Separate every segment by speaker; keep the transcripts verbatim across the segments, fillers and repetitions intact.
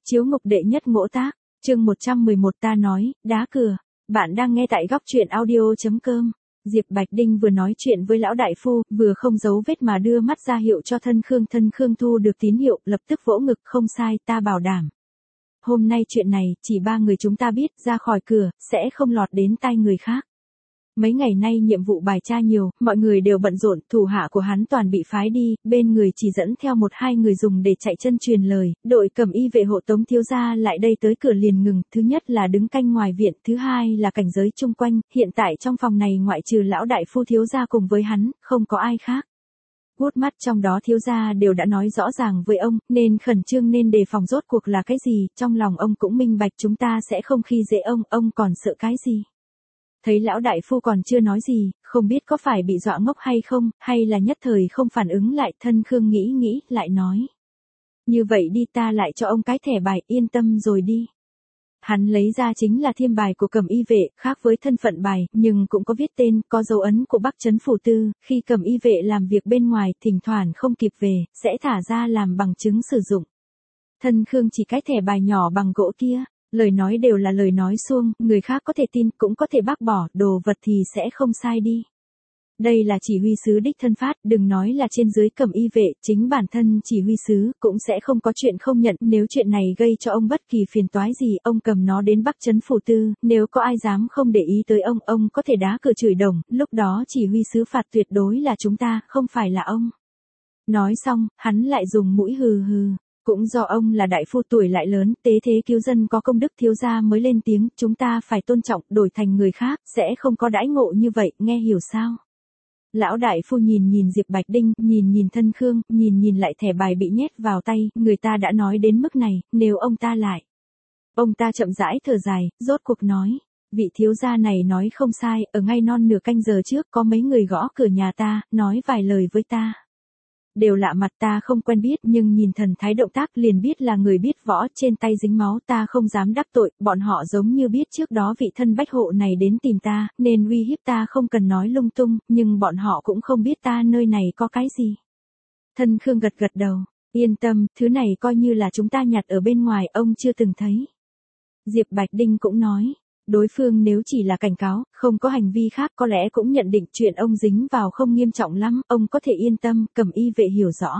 Speaker 1: Chiếu ngục đệ nhất ngỗ tác, chương một trăm mười một ta nói, đá cửa. Bạn đang nghe tại góc truyện audio.com. Diệp Bạch Đinh vừa nói chuyện với lão đại phu, vừa không giấu vết mà đưa mắt ra hiệu cho thân Khương. Thân Khương thu được tín hiệu, lập tức vỗ ngực, không sai, ta bảo đảm. Hôm nay chuyện này, chỉ ba người chúng ta biết, ra khỏi cửa, sẽ không lọt đến tai người khác. Mấy ngày nay nhiệm vụ bài tra nhiều, mọi người đều bận rộn, thủ hạ của hắn toàn bị phái đi, bên người chỉ dẫn theo một hai người dùng để chạy chân truyền lời, đội cầm y vệ hộ tống thiếu gia lại đây tới cửa liền ngừng, thứ nhất là đứng canh ngoài viện, thứ hai là cảnh giới chung quanh, hiện tại trong phòng này ngoại trừ lão đại phu thiếu gia cùng với hắn, không có ai khác. Vuốt mắt trong đó thiếu gia đều đã nói rõ ràng với ông, nên khẩn trương nên đề phòng rốt cuộc là cái gì, trong lòng ông cũng minh bạch chúng ta sẽ không khi dễ ông, ông còn sợ cái gì. Thấy lão đại phu còn chưa nói gì, không biết có phải bị dọa ngốc hay không, hay là nhất thời không phản ứng lại, thân Khương nghĩ nghĩ, lại nói. Như vậy đi, ta lại cho ông cái thẻ bài, yên tâm rồi đi. Hắn lấy ra chính là thiêm bài của cầm y vệ, khác với thân phận bài, nhưng cũng có viết tên, có dấu ấn của Bắc Trấn Phủ Tư, khi cầm y vệ làm việc bên ngoài, thỉnh thoảng không kịp về, sẽ thả ra làm bằng chứng sử dụng. Thân Khương chỉ cái thẻ bài nhỏ bằng gỗ kia. Lời nói đều là lời nói suông, người khác có thể tin, cũng có thể bác bỏ, đồ vật thì sẽ không sai đi. Đây là chỉ huy sứ đích thân phát, đừng nói là trên dưới cầm y vệ, chính bản thân chỉ huy sứ cũng sẽ không có chuyện không nhận, nếu chuyện này gây cho ông bất kỳ phiền toái gì, ông cầm nó đến Bắc Trấn Phủ Tư, nếu có ai dám không để ý tới ông, ông có thể đá cửa chửi đồng, lúc đó chỉ huy sứ phạt tuyệt đối là chúng ta, không phải là ông. Nói xong, hắn lại dùng mũi hừ hừ. Cũng do ông là đại phu tuổi lại lớn, tế thế cứu dân có công đức, thiếu gia mới lên tiếng, chúng ta phải tôn trọng, đổi thành người khác, sẽ không có đãi ngộ như vậy, nghe hiểu sao? Lão đại phu nhìn nhìn Diệp Bạch Đinh, nhìn nhìn thân Khương, nhìn nhìn lại thẻ bài bị nhét vào tay, người ta đã nói đến mức này, nếu ông ta lại. Ông ta chậm rãi thở dài, rốt cuộc nói, vị thiếu gia này nói không sai, ở ngay non nửa canh giờ trước có mấy người gõ cửa nhà ta, nói vài lời với ta. Đều lạ mặt, ta không quen biết, nhưng nhìn thần thái động tác liền biết là người biết võ, trên tay dính máu, ta không dám đắc tội, bọn họ giống như biết trước đó vị thân bách hộ này đến tìm ta, nên uy hiếp ta không cần nói lung tung, nhưng bọn họ cũng không biết ta nơi này có cái gì. Thân Khương gật gật đầu, yên tâm, thứ này coi như là chúng ta nhặt ở bên ngoài, ông chưa từng thấy. Diệp Bạch Đinh cũng nói. Đối phương nếu chỉ là cảnh cáo, không có hành vi khác có lẽ cũng nhận định chuyện ông dính vào không nghiêm trọng lắm, ông có thể yên tâm, cầm y vệ hiểu rõ.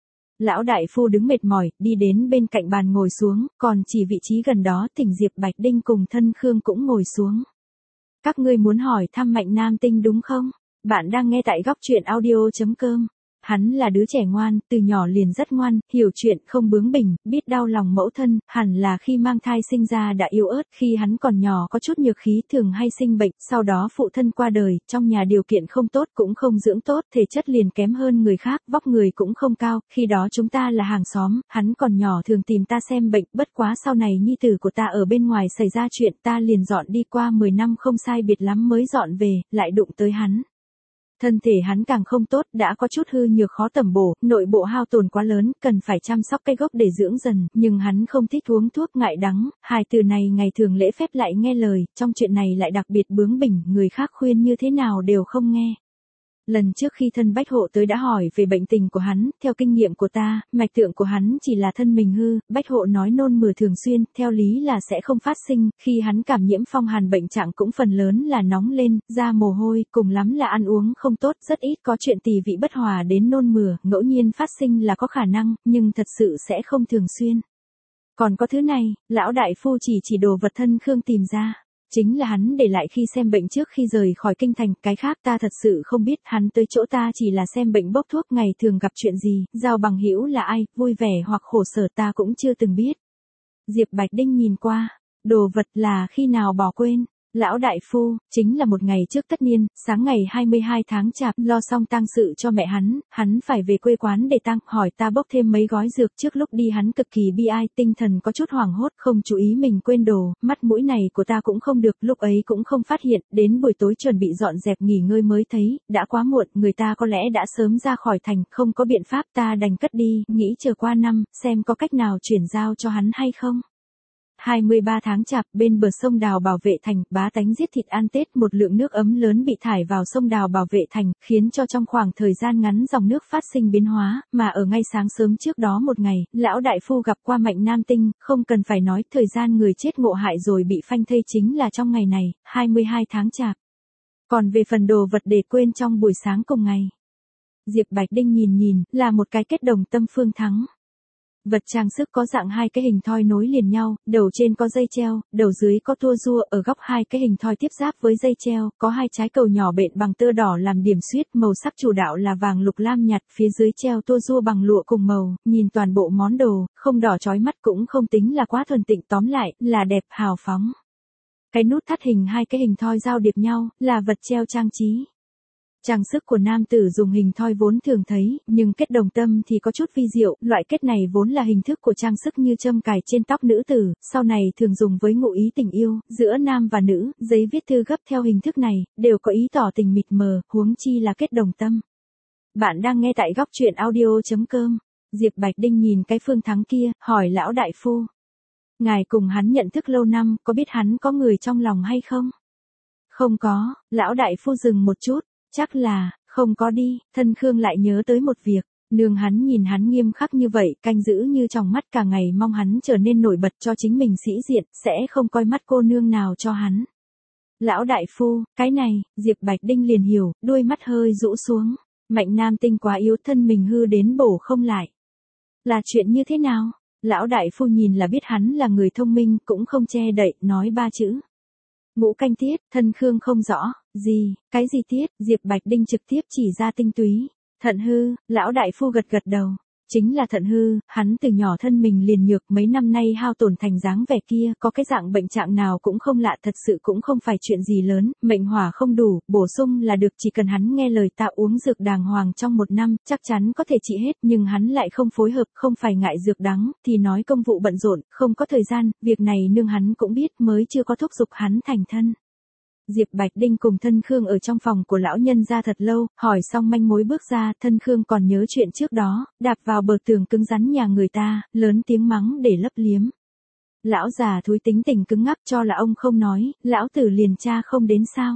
Speaker 1: Lão đại phu đứng mệt mỏi, đi đến bên cạnh bàn ngồi xuống, còn chỉ vị trí gần đó thỉnh Diệp Bạch Đinh cùng thân Khương cũng ngồi xuống. Các ngươi muốn hỏi thăm Mạnh Nam Tinh đúng không? Bạn đang nghe tại góc truyện audio.com. Hắn là đứa trẻ ngoan, từ nhỏ liền rất ngoan, hiểu chuyện, không bướng bỉnh, biết đau lòng mẫu thân, hẳn là khi mang thai sinh ra đã yếu ớt, khi hắn còn nhỏ có chút nhược khí thường hay sinh bệnh, sau đó phụ thân qua đời, trong nhà điều kiện không tốt cũng không dưỡng tốt, thể chất liền kém hơn người khác, vóc người cũng không cao, khi đó chúng ta là hàng xóm, hắn còn nhỏ thường tìm ta xem bệnh, bất quá sau này nhi tử của ta ở bên ngoài xảy ra chuyện, ta liền dọn đi, qua mười năm không sai biệt lắm mới dọn về, lại đụng tới hắn. Thân thể hắn càng không tốt, đã có chút hư nhược khó tẩm bổ, nội bộ hao tổn quá lớn, cần phải chăm sóc cái gốc để dưỡng dần, nhưng hắn không thích uống thuốc, ngại đắng, hài từ này ngày thường lễ phép lại nghe lời, trong chuyện này lại đặc biệt bướng bỉnh, người khác khuyên như thế nào đều không nghe. Lần trước khi thân bách hộ tới đã hỏi về bệnh tình của hắn, theo kinh nghiệm của ta, mạch tượng của hắn chỉ là thân mình hư, bách hộ nói nôn mửa thường xuyên, theo lý là sẽ không phát sinh, khi hắn cảm nhiễm phong hàn bệnh trạng cũng phần lớn là nóng lên, ra mồ hôi, cùng lắm là ăn uống không tốt, rất ít có chuyện tỳ vị bất hòa đến nôn mửa, ngẫu nhiên phát sinh là có khả năng, nhưng thật sự sẽ không thường xuyên. Còn có thứ này, lão đại phu chỉ chỉ đồ vật thân Khương tìm ra. Chính là hắn để lại khi xem bệnh trước khi rời khỏi kinh thành, cái khác ta thật sự không biết, hắn tới chỗ ta chỉ là xem bệnh bốc thuốc, ngày thường gặp chuyện gì, giao bằng hữu là ai, vui vẻ hoặc khổ sở ta cũng chưa từng biết. Diệp Bạch Đinh nhìn qua, đồ vật là khi nào bỏ quên. Lão đại phu, chính là một ngày trước tất niên, sáng ngày hai mươi hai tháng chạp, lo xong tang sự cho mẹ hắn, hắn phải về quê quán để tang, hỏi ta bốc thêm mấy gói dược, trước lúc đi hắn cực kỳ bi ai, tinh thần có chút hoảng hốt, không chú ý mình quên đồ, mắt mũi này của ta cũng không được, lúc ấy cũng không phát hiện, đến buổi tối chuẩn bị dọn dẹp nghỉ ngơi mới thấy, đã quá muộn, người ta có lẽ đã sớm ra khỏi thành, không có biện pháp, ta đành cất đi, nghĩ chờ qua năm, xem có cách nào chuyển giao cho hắn hay không. hai mươi ba tháng Chạp, bên bờ sông Đào Bảo Vệ Thành, bá tánh giết thịt ăn Tết, một lượng nước ấm lớn bị thải vào sông Đào Bảo Vệ Thành, khiến cho trong khoảng thời gian ngắn dòng nước phát sinh biến hóa, mà ở ngay sáng sớm trước đó một ngày, lão đại phu gặp qua Mạnh Nam Tinh, không cần phải nói, thời gian người chết ngộ hại rồi bị phanh thây chính là trong ngày này, hai mươi hai tháng Chạp. Còn về phần đồ vật để quên trong buổi sáng cùng ngày, Diệp Bạch Đinh nhìn nhìn, là một cái kết đồng tâm phương thắng. Vật trang sức có dạng hai cái hình thoi nối liền nhau, đầu trên có dây treo, đầu dưới có tua rua, ở góc hai cái hình thoi tiếp giáp với dây treo, có hai trái cầu nhỏ bện bằng tơ đỏ làm điểm xuyết, màu sắc chủ đạo là vàng lục lam nhạt, phía dưới treo tua rua bằng lụa cùng màu, nhìn toàn bộ món đồ, không đỏ chói mắt cũng không tính là quá thuần tịnh, tóm lại, là đẹp hào phóng. Cái nút thắt hình hai cái hình thoi giao điệp nhau, là vật treo trang trí. Trang sức của nam tử dùng hình thoi vốn thường thấy, nhưng kết đồng tâm thì có chút vi diệu, loại kết này vốn là hình thức của trang sức như châm cài trên tóc nữ tử, sau này thường dùng với ngụ ý tình yêu, giữa nam và nữ, giấy viết thư gấp theo hình thức này, đều có ý tỏ tình mịt mờ, huống chi là kết đồng tâm. Bạn đang nghe tại góc truyện audio chấm com. Diệp Bạch Đinh nhìn cái Phương Thắng kia, hỏi lão đại phu. Ngài cùng hắn nhận thức lâu năm, có biết hắn có người trong lòng hay không? Không có, lão đại phu dừng một chút. Chắc là, không có đi, thân Khương lại nhớ tới một việc, nương hắn nhìn hắn nghiêm khắc như vậy, canh giữ như trong mắt cả ngày mong hắn trở nên nổi bật cho chính mình sĩ diện, sẽ không coi mắt cô nương nào cho hắn. Lão đại phu, cái này, Diệp Bạch Đinh liền hiểu, đuôi mắt hơi rũ xuống, Mạnh Nam Tinh quá yếu, thân mình hư đến bổ không lại. Là chuyện như thế nào? Lão đại phu nhìn là biết hắn là người thông minh, cũng không che đậy, nói ba chữ. Ngũ canh tiết, thân Khương không rõ, gì, cái gì tiết, Diệp Bạch Đinh trực tiếp chỉ ra tinh túy. Thận hư, lão đại phu gật gật đầu. Chính là thận hư, hắn từ nhỏ thân mình liền nhược, mấy năm nay hao tổn thành dáng vẻ kia, có cái dạng bệnh trạng nào cũng không lạ, thật sự cũng không phải chuyện gì lớn, mệnh hỏa không đủ, bổ sung là được, chỉ cần hắn nghe lời ta uống dược đàng hoàng trong một năm, chắc chắn có thể trị hết, nhưng hắn lại không phối hợp, không phải ngại dược đắng, thì nói công vụ bận rộn, không có thời gian, việc này nương hắn cũng biết, mới chưa có thúc giục hắn thành thân. Diệp Bạch Đinh cùng thân Khương ở trong phòng của lão nhân ra thật lâu, hỏi xong manh mối bước ra, thân Khương còn nhớ chuyện trước đó, đạp vào bờ tường cứng rắn nhà người ta, lớn tiếng mắng để lấp liếm. Lão già thúi tính tình cứng ngắc, cho là ông không nói, lão tử liền cha không đến sao.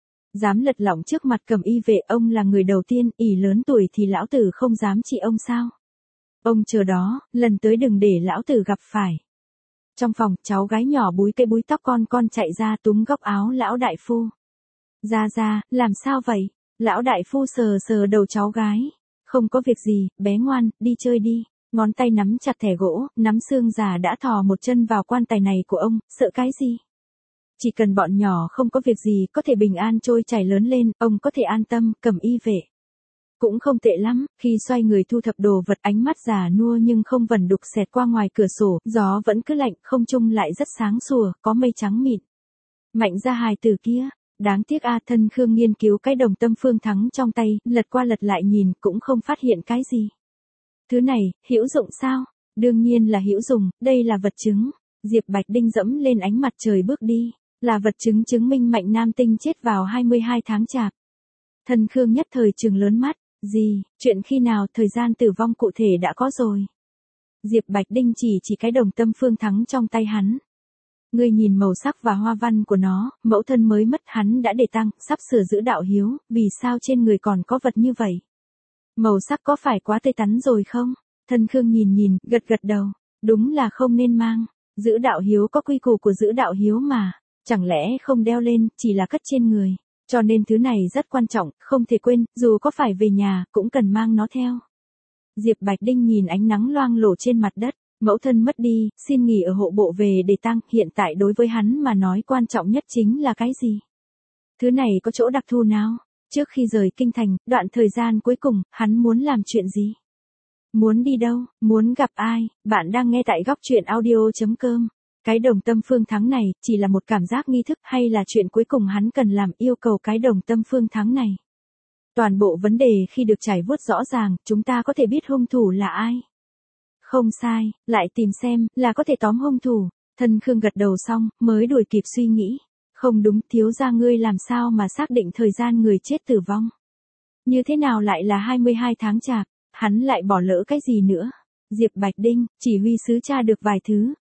Speaker 1: Dám lật lọng trước mặt Cầm Y vệ, ông là người đầu tiên, ỷ lớn tuổi thì lão tử không dám trị ông sao. Ông chờ đó, lần tới đừng để lão tử gặp phải. Trong phòng, cháu gái nhỏ búi cây búi tóc con con chạy ra túm góc áo lão đại phu. Ra ra, làm sao vậy? Lão đại phu sờ sờ đầu cháu gái. Không có việc gì, bé ngoan, đi chơi đi. Ngón tay nắm chặt thẻ gỗ, nắm xương già đã thò một chân vào quan tài này của ông, sợ cái gì? Chỉ cần bọn nhỏ không có việc gì, có thể bình an trôi chảy lớn lên, ông có thể an tâm, Cầm Y vệ. Cũng không tệ lắm, khi xoay người thu thập đồ vật, ánh mắt già nua nhưng không vẩn đục xẹt qua ngoài cửa sổ, gió vẫn cứ lạnh, không trung lại rất sáng sủa, có mây trắng mịn. Mạnh ra hài từ kia, đáng tiếc a, thân Khương nghiên cứu cái đồng tâm Phương Thắng trong tay, lật qua lật lại nhìn, cũng không phát hiện cái gì. Thứ này, hữu dụng sao? Đương nhiên là hữu dụng, đây là vật chứng. Diệp Bạch Đinh dẫm lên ánh mặt trời bước đi, là vật chứng chứng minh Mạnh Nam Tinh chết vào hai mươi hai tháng Chạp. Thân Khương nhất thời trừng lớn mắt. Gì, chuyện khi nào, thời gian tử vong cụ thể đã có rồi. Diệp Bạch Đinh chỉ chỉ cái đồng tâm Phương Thắng trong tay hắn. Ngươi nhìn màu sắc và hoa văn của nó, mẫu thân mới mất hắn đã để tang, sắp sửa giữ đạo hiếu, vì sao trên người còn có vật như vậy? Màu sắc có phải quá tươi tắn rồi không? Thân Khương nhìn nhìn, gật gật đầu, đúng là không nên mang. Giữ đạo hiếu có quy củ của giữ đạo hiếu mà, chẳng lẽ không đeo lên, chỉ là cất trên người. Cho nên thứ này rất quan trọng, không thể quên, dù có phải về nhà, cũng cần mang nó theo. Diệp Bạch Đinh nhìn ánh nắng loang lổ trên mặt đất, mẫu thân mất đi, xin nghỉ ở hộ bộ về để tang, hiện tại đối với hắn mà nói quan trọng nhất chính là cái gì? Thứ này có chỗ đặc thù nào? Trước khi rời kinh thành, đoạn thời gian cuối cùng, hắn muốn làm chuyện gì? Muốn đi đâu? Muốn gặp ai? Bạn đang nghe tại góc truyện audio chấm com. Cái đồng tâm Phương Thắng này, chỉ là một cảm giác nghi thức hay là chuyện cuối cùng hắn cần làm, yêu cầu cái đồng tâm Phương Thắng này. Toàn bộ vấn đề khi được trải vuốt rõ ràng, chúng ta có thể biết hung thủ là ai. Không sai, lại tìm xem, là có thể tóm hung thủ. Thân Khương gật đầu xong, mới đuổi kịp suy nghĩ. Không đúng, thiếu gia ngươi làm sao mà xác định thời gian người chết tử vong. Như thế nào lại là hai mươi hai tháng Chạp, hắn lại bỏ lỡ cái gì nữa. Diệp Bạch Đinh, chỉ huy sứ tra được vài thứ.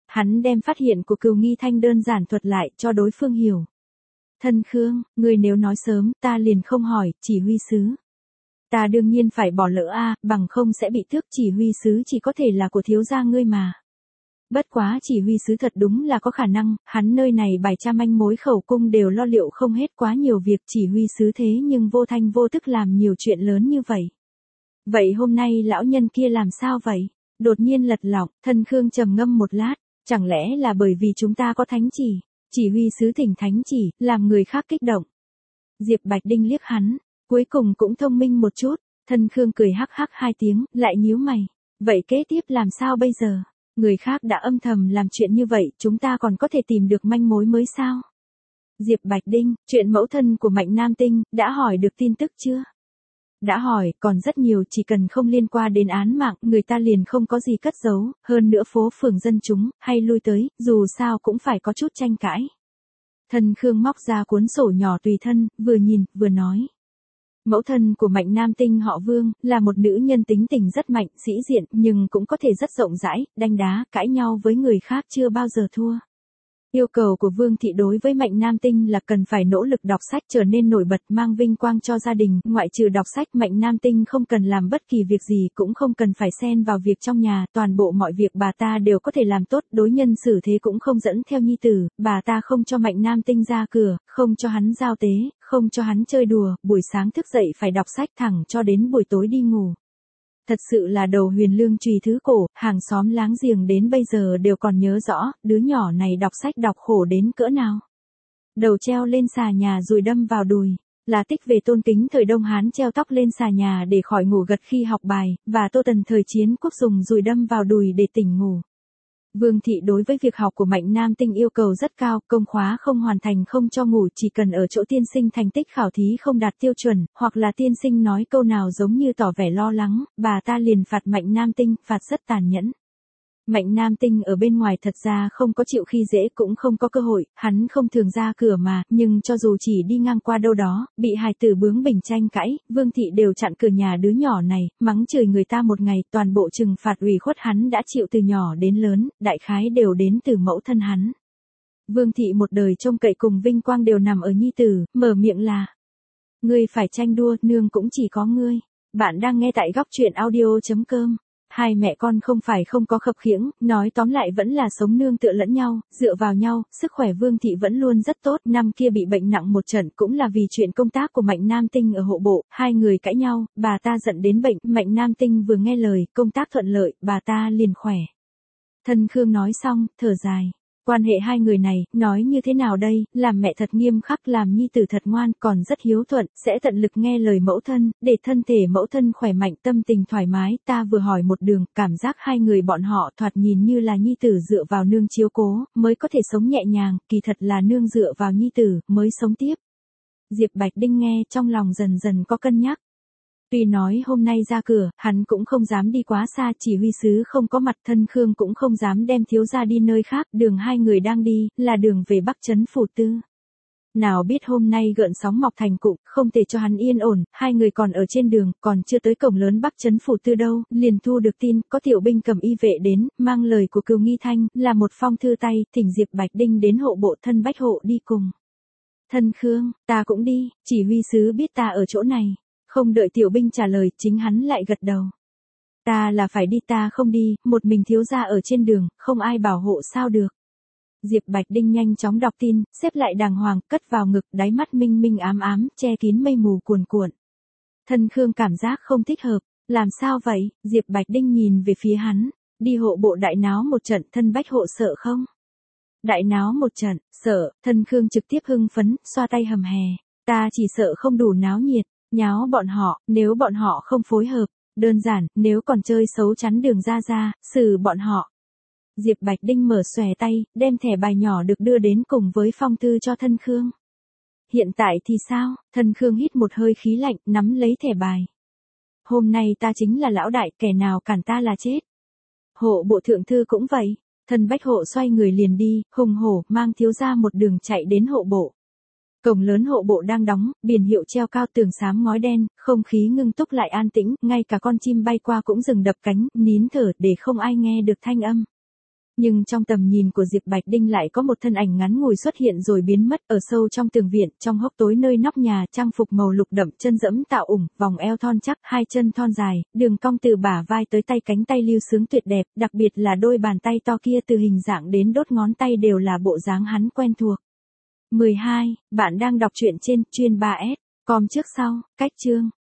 Speaker 1: Hắn đem phát hiện của Cừu Nghi Thanh đơn giản thuật lại cho đối phương hiểu. Thân Khương, ngươi nếu nói sớm, ta liền không hỏi, chỉ huy sứ. Ta đương nhiên phải bỏ lỡ a, bằng không sẽ bị tước, chỉ huy sứ chỉ có thể là của thiếu gia ngươi mà. Bất quá chỉ huy sứ thật đúng là có khả năng, hắn nơi này bài tra manh mối khẩu cung đều lo liệu không hết quá nhiều việc, chỉ huy sứ thế nhưng vô thanh vô tức làm nhiều chuyện lớn như vậy. Vậy hôm nay lão nhân kia làm sao vậy? Đột nhiên lật lọng, Thân Khương trầm ngâm một lát, chẳng lẽ là bởi vì chúng ta có thánh chỉ, chỉ huy sứ thỉnh thánh chỉ, làm người khác kích động. Diệp Bạch Đinh liếc hắn, cuối cùng cũng thông minh một chút, Thân Khương cười hắc hắc hai tiếng, lại nhíu mày. Vậy kế tiếp làm sao bây giờ? Người khác đã âm thầm làm chuyện như vậy, chúng ta còn có thể tìm được manh mối mới sao? Diệp Bạch Đinh, chuyện mẫu thân của Mạnh Nam Tinh, đã hỏi được tin tức chưa? Đã hỏi, còn rất nhiều, chỉ cần không liên quan đến án mạng, người ta liền không có gì cất giấu, hơn nữa phố phường dân chúng, hay lui tới, dù sao cũng phải có chút tranh cãi. Thân Khương móc ra cuốn sổ nhỏ tùy thân, vừa nhìn, vừa nói. Mẫu thân của Mạnh Nam Tinh họ Vương, là một nữ nhân tính tình rất mạnh, sĩ diện, nhưng cũng có thể rất rộng rãi, đanh đá, cãi nhau với người khác chưa bao giờ thua. Yêu cầu của Vương thị đối với Mạnh Nam Tinh là cần phải nỗ lực đọc sách trở nên nổi bật, mang vinh quang cho gia đình, ngoại trừ đọc sách Mạnh Nam Tinh không cần làm bất kỳ việc gì, cũng không cần phải xen vào việc trong nhà, toàn bộ mọi việc bà ta đều có thể làm tốt, đối nhân xử thế cũng không dẫn theo nhi tử, bà ta không cho Mạnh Nam Tinh ra cửa, không cho hắn giao tế, không cho hắn chơi đùa, buổi sáng thức dậy phải đọc sách thẳng cho đến buổi tối đi ngủ. Thật sự là đầu huyền lương trùy thứ cổ, hàng xóm láng giềng đến bây giờ đều còn nhớ rõ, đứa nhỏ này đọc sách đọc khổ đến cỡ nào. Đầu treo lên xà nhà rồi đâm vào đùi, là tích về Tôn Kính thời Đông Hán treo tóc lên xà nhà để khỏi ngủ gật khi học bài, và Tô Tần thời Chiến Quốc dùng dùi đâm vào đùi để tỉnh ngủ. Vương thị đối với việc học của Mạnh Nam Tinh yêu cầu rất cao, công khóa không hoàn thành không cho ngủ, chỉ cần ở chỗ tiên sinh thành tích khảo thí không đạt tiêu chuẩn, hoặc là tiên sinh nói câu nào giống như tỏ vẻ lo lắng, bà ta liền phạt Mạnh Nam Tinh, phạt rất tàn nhẫn. Mạnh Nam Tinh ở bên ngoài thật ra không có chịu khi dễ, cũng không có cơ hội, hắn không thường ra cửa mà, nhưng cho dù chỉ đi ngang qua đâu đó, bị hài tử bướng bỉnh tranh cãi, Vương thị đều chặn cửa nhà đứa nhỏ này, mắng chửi người ta một ngày, toàn bộ trừng phạt ủy khuất hắn đã chịu từ nhỏ đến lớn, đại khái đều đến từ mẫu thân hắn. Vương thị một đời trông cậy cùng vinh quang đều nằm ở nhi tử, mở miệng là: ngươi phải tranh đua, nương cũng chỉ có ngươi. Bạn đang nghe tại góc truyện audio chấm com. Hai mẹ con không phải không có khập khiễng, nói tóm lại vẫn là sống nương tựa lẫn nhau, dựa vào nhau, sức khỏe Vương thị vẫn luôn rất tốt, năm kia bị bệnh nặng một trận cũng là vì chuyện công tác của Mạnh Nam Tinh ở hộ bộ, hai người cãi nhau, bà ta giận đến bệnh, Mạnh Nam Tinh vừa nghe lời, công tác thuận lợi, bà ta liền khỏe. Thân Khương nói xong, thở dài. Quan hệ hai người này, nói như thế nào đây, làm mẹ thật nghiêm khắc, làm nhi tử thật ngoan, còn rất hiếu thuận, sẽ tận lực nghe lời mẫu thân, để thân thể mẫu thân khỏe mạnh, tâm tình thoải mái, ta vừa hỏi một đường, cảm giác hai người bọn họ thoạt nhìn như là nhi tử dựa vào nương chiếu cố, mới có thể sống nhẹ nhàng, kỳ thật là nương dựa vào nhi tử, mới sống tiếp. Diệp Bạch Đinh nghe, trong lòng dần dần có cân nhắc. Tuy nói hôm nay ra cửa, hắn cũng không dám đi quá xa, chỉ huy sứ không có mặt, Thân Khương cũng không dám đem thiếu gia đi nơi khác, đường hai người đang đi, là đường về Bắc Trấn Phủ Tư. Nào biết hôm nay gợn sóng mọc thành cụm, không thể cho hắn yên ổn, hai người còn ở trên đường, còn chưa tới cổng lớn Bắc Trấn Phủ Tư đâu, liền thu được tin, có tiểu binh cầm y vệ đến, mang lời của Cừu Nghi Thanh, là một phong thư tay, thỉnh Diệp Bạch Đinh đến hộ bộ Thân Bách Hộ đi cùng. Thân Khương, ta cũng đi, chỉ huy sứ biết ta ở chỗ này. Không đợi tiểu binh trả lời, chính hắn lại gật đầu. Ta là phải đi, ta không đi, một mình thiếu gia ở trên đường, không ai bảo hộ sao được. Diệp Bạch Đinh nhanh chóng đọc tin, xếp lại đàng hoàng, cất vào ngực, đáy mắt minh minh ám ám, che kín mây mù cuồn cuộn. Thân Khương cảm giác không thích hợp, làm sao vậy? Diệp Bạch Đinh nhìn về phía hắn, đi hộ bộ đại náo một trận, Thân Bách Hộ sợ không? Đại náo một trận, sợ, Thân Khương trực tiếp hưng phấn, xoa tay hầm hè, ta chỉ sợ không đủ náo nhiệt. Nháo bọn họ, nếu bọn họ không phối hợp, đơn giản, nếu còn chơi xấu chắn đường ra ra, xử bọn họ. Diệp Bạch Đinh mở xòe tay, đem thẻ bài nhỏ được đưa đến cùng với phong thư cho Thân Khương. Hiện tại thì sao? Thân Khương hít một hơi khí lạnh, nắm lấy thẻ bài. Hôm nay ta chính là lão đại, kẻ nào cản ta là chết. Hộ bộ thượng thư cũng vậy. Thân Bách Hộ xoay người liền đi, hùng hổ, mang thiếu gia một đường chạy đến hộ bộ. Cổng lớn hộ bộ đang đóng, biển hiệu treo cao, tường xám ngói đen, không khí ngưng túc lại an tĩnh, ngay cả con chim bay qua cũng dừng đập cánh, nín thở để không ai nghe được thanh âm. Nhưng trong tầm nhìn của Diệp Bạch Đinh lại có một thân ảnh ngắn ngủi xuất hiện rồi biến mất ở sâu trong tường viện, trong hốc tối nơi nóc nhà, trang phục màu lục đậm, chân dẫm tạo ủng, vòng eo thon chắc, hai chân thon dài, đường cong từ bả vai tới tay, cánh tay lưu sướng tuyệt đẹp, đặc biệt là đôi bàn tay to kia từ hình dạng đến đốt ngón tay đều là bộ dáng hắn quen thuộc. mười hai. Bạn đang đọc truyện trên chuyên ba S com trước sau, cách chương.